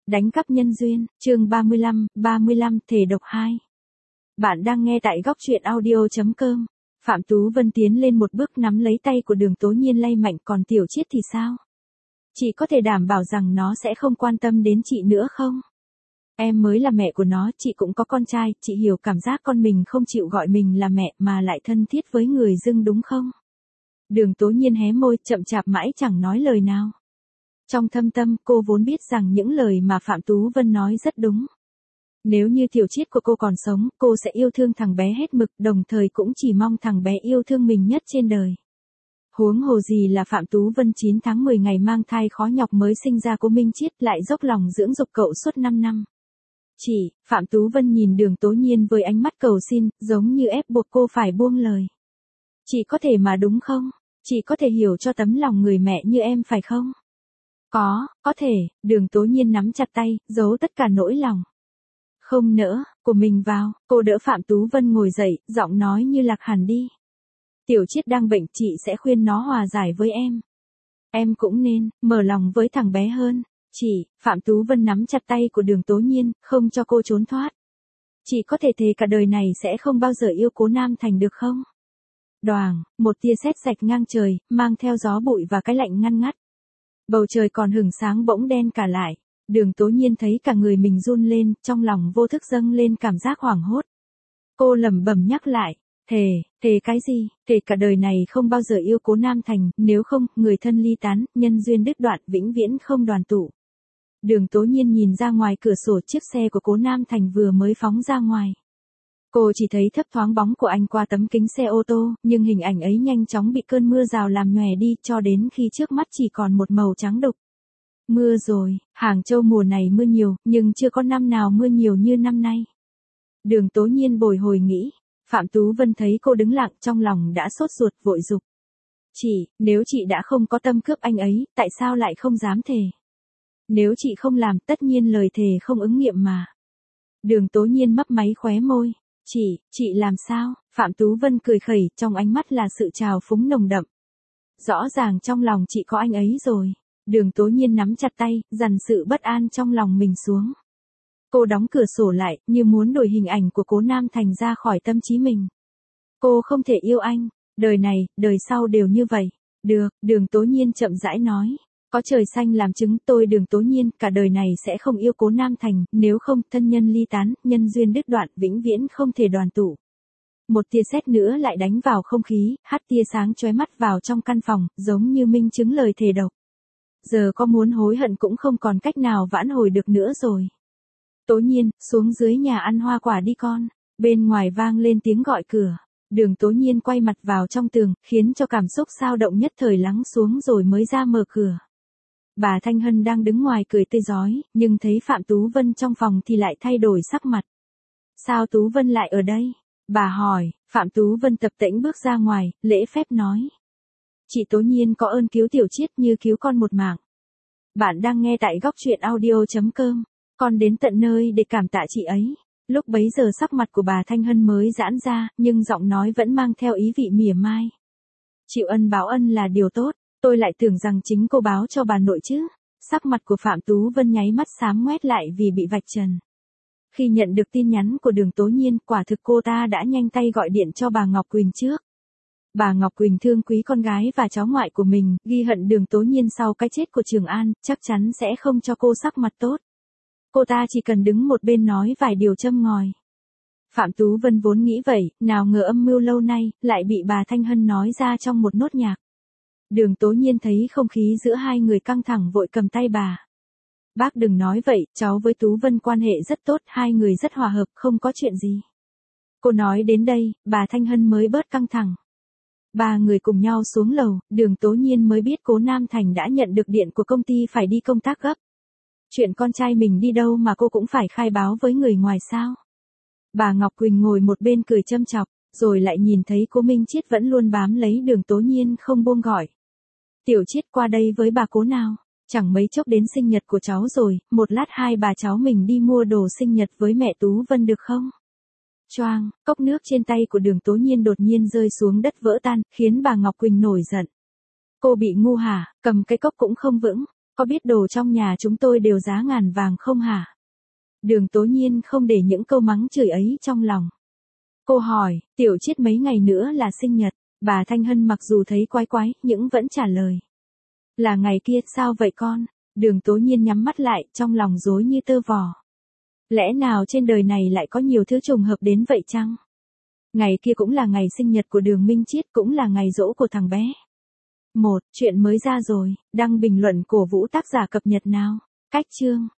Đánh cắp nhân duyên, chương 35, thể độc 2. Bạn đang nghe tại góc truyện audio.com. Phạm Tú Vân tiến lên một bước nắm lấy tay của Đường Tố Nhiên lay mạnh, còn Tiểu Chiết thì sao? Chị có thể đảm bảo rằng nó sẽ không quan tâm đến chị nữa không? Em mới là mẹ của nó, chị cũng có con trai, chị hiểu cảm giác con mình không chịu gọi mình là mẹ mà lại thân thiết với người dưng đúng không? Đường Tố Nhiên hé môi, chậm chạp mãi chẳng nói lời nào. Trong thâm tâm, cô vốn biết rằng những lời mà Phạm Tú Vân nói rất đúng. Nếu như Tiểu Chiết của cô còn sống, cô sẽ yêu thương thằng bé hết mực, đồng thời cũng chỉ mong thằng bé yêu thương mình nhất trên đời. Huống hồ gì là Phạm Tú Vân 9 tháng 10 ngày mang thai khó nhọc mới sinh ra của Minh Chiết, lại dốc lòng dưỡng dục cậu suốt 5 năm. Chị, Phạm Tú Vân nhìn Đường Tố Nhiên với ánh mắt cầu xin, giống như ép buộc cô phải buông lời. Chị có thể mà đúng không? Chị có thể hiểu cho tấm lòng người mẹ như em phải không? Có thể, Đường Tố Nhiên nắm chặt tay, giấu tất cả nỗi lòng. Không nỡ, của mình vào, cô đỡ Phạm Tú Vân ngồi dậy, giọng nói như lạc hẳn đi. Tiểu Chiết đang bệnh, chị sẽ khuyên nó hòa giải với em. Em cũng nên, mở lòng với thằng bé hơn. Chị, Phạm Tú Vân nắm chặt tay của Đường Tố Nhiên, không cho cô trốn thoát. Chị có thể thề cả đời này sẽ không bao giờ yêu Cố Nam Thành được không? Đoàng, một tia sét rạch ngang trời, mang theo gió bụi và cái lạnh ngăn ngắt. Bầu trời còn hửng sáng bỗng đen cả lại. Đường Tố Nhiên thấy cả người mình run lên, trong lòng vô thức dâng lên cảm giác hoảng hốt. Cô lẩm bẩm nhắc lại, thề cái gì, thề cả đời này không bao giờ yêu Cố Nam Thành, nếu không, người thân ly tán, nhân duyên đứt đoạn, vĩnh viễn không đoàn tụ. Đường Tố Nhiên nhìn ra ngoài cửa sổ, chiếc xe của Cố Nam Thành vừa mới phóng ra ngoài. Cô chỉ thấy thấp thoáng bóng của anh qua tấm kính xe ô tô, nhưng hình ảnh ấy nhanh chóng bị cơn mưa rào làm nhòe đi, cho đến khi trước mắt chỉ còn một màu trắng đục. Mưa rồi, Hàng Châu mùa này mưa nhiều, nhưng chưa có năm nào mưa nhiều như năm nay. Đường Tố Nhiên bồi hồi nghĩ. Phạm Tú Vân thấy cô đứng lặng, trong lòng đã sốt ruột, vội giục. Chị, nếu chị đã không có tâm cướp anh ấy, tại sao lại không dám thề? Nếu chị không làm, tất nhiên lời thề không ứng nghiệm mà. Đường Tố Nhiên mấp máy khóe môi. Chị làm sao? Phạm Tú Vân cười khẩy, trong ánh mắt là sự trào phúng nồng đậm. Rõ ràng trong lòng chị có anh ấy rồi. Đường Tố Nhiên nắm chặt tay, dằn sự bất an trong lòng mình xuống. Cô đóng cửa sổ lại, như muốn đuổi hình ảnh của Cố Nam Thành ra khỏi tâm trí mình. Cô không thể yêu anh, đời này, đời sau đều như vậy. Được, Đường Tố Nhiên chậm rãi nói. Có trời xanh làm chứng, tôi Đường Tố Nhiên, cả đời này sẽ không yêu Cố Nam Thành, nếu không, thân nhân ly tán, nhân duyên đứt đoạn, vĩnh viễn không thể đoàn tụ. Một tia sét nữa lại đánh vào không khí, hắt tia sáng chói mắt vào trong căn phòng, giống như minh chứng lời thề độc. Giờ có muốn hối hận cũng không còn cách nào vãn hồi được nữa rồi. Tố Nhiên, xuống dưới nhà ăn hoa quả đi con. Bên ngoài vang lên tiếng gọi cửa. Đường Tố Nhiên quay mặt vào trong tường, khiến cho cảm xúc xao động nhất thời lắng xuống rồi mới ra mở cửa. Bà Thanh Hân đang đứng ngoài cười tươi rói, nhưng thấy Phạm Tú Vân trong phòng thì lại thay đổi sắc mặt. Sao Tú Vân lại ở đây? Bà hỏi. Phạm Tú Vân tập tễnh bước ra ngoài, lễ phép nói. Chị Tố Nhiên có ơn cứu Tiểu Chiết như cứu con một mạng. Bạn đang nghe tại góc truyện audio.com. Con đến tận nơi để cảm tạ chị ấy. Lúc bấy giờ sắc mặt của bà Thanh Hân mới giãn ra, nhưng giọng nói vẫn mang theo ý vị mỉa mai. Chịu ân báo ân là điều tốt, tôi lại tưởng rằng chính cô báo cho bà nội chứ. Sắc mặt của Phạm Tú Vân nháy mắt xám ngoét lại vì bị vạch trần. Khi nhận được tin nhắn của Đường Tố Nhiên, quả thực cô ta đã nhanh tay gọi điện cho bà Ngọc Quỳnh trước. Bà Ngọc Quỳnh thương quý con gái và cháu ngoại của mình, ghi hận Đường Tố Nhiên sau cái chết của Trường An, chắc chắn sẽ không cho cô sắc mặt tốt. Cô ta chỉ cần đứng một bên nói vài điều châm ngòi. Phạm Tú Vân vốn nghĩ vậy, nào ngờ âm mưu lâu nay, lại bị bà Thanh Hân nói ra trong một nốt nhạc. Đường Tố Nhiên thấy không khí giữa hai người căng thẳng vội cầm tay bà. Bác đừng nói vậy, cháu với Tú Vân quan hệ rất tốt, hai người rất hòa hợp, không có chuyện gì. Cô nói đến đây, bà Thanh Hân mới bớt căng thẳng. Ba người cùng nhau xuống lầu, Đường Tố Nhiên mới biết Cố Nam Thành đã nhận được điện của công ty phải đi công tác gấp. Chuyện con trai mình đi đâu mà cô cũng phải khai báo với người ngoài sao? Bà Ngọc Quỳnh ngồi một bên cười châm chọc, rồi lại nhìn thấy Cố Minh Chiết vẫn luôn bám lấy Đường Tố Nhiên không buông gọi. Tiểu Chiết qua đây với bà Cố nào, chẳng mấy chốc đến sinh nhật của cháu rồi, một lát hai bà cháu mình đi mua đồ sinh nhật với mẹ Tú Vân được không? Choang, cốc nước trên tay của Đường Tố Nhiên đột nhiên rơi xuống đất vỡ tan, khiến bà Ngọc Quỳnh nổi giận. Cô bị ngu hả, cầm cái cốc cũng không vững. có biết đồ trong nhà chúng tôi đều giá ngàn vàng không hả? Đường Tố Nhiên không để những câu mắng chửi ấy trong lòng. Cô hỏi, Tiểu Chiết mấy ngày nữa là sinh nhật, bà Thanh Hân mặc dù thấy quái quái, nhưng vẫn trả lời. Là ngày kia, sao vậy con? Đường Tố Nhiên nhắm mắt lại, trong lòng rối như tơ vò. Lẽ nào trên đời này lại có nhiều thứ trùng hợp đến vậy chăng? Ngày kia cũng là ngày sinh nhật của Đường Minh Chiết, cũng là ngày giỗ của thằng bé. Chuyện mới ra rồi, đăng bình luận cổ vũ tác giả cập nhật nào. Cách chương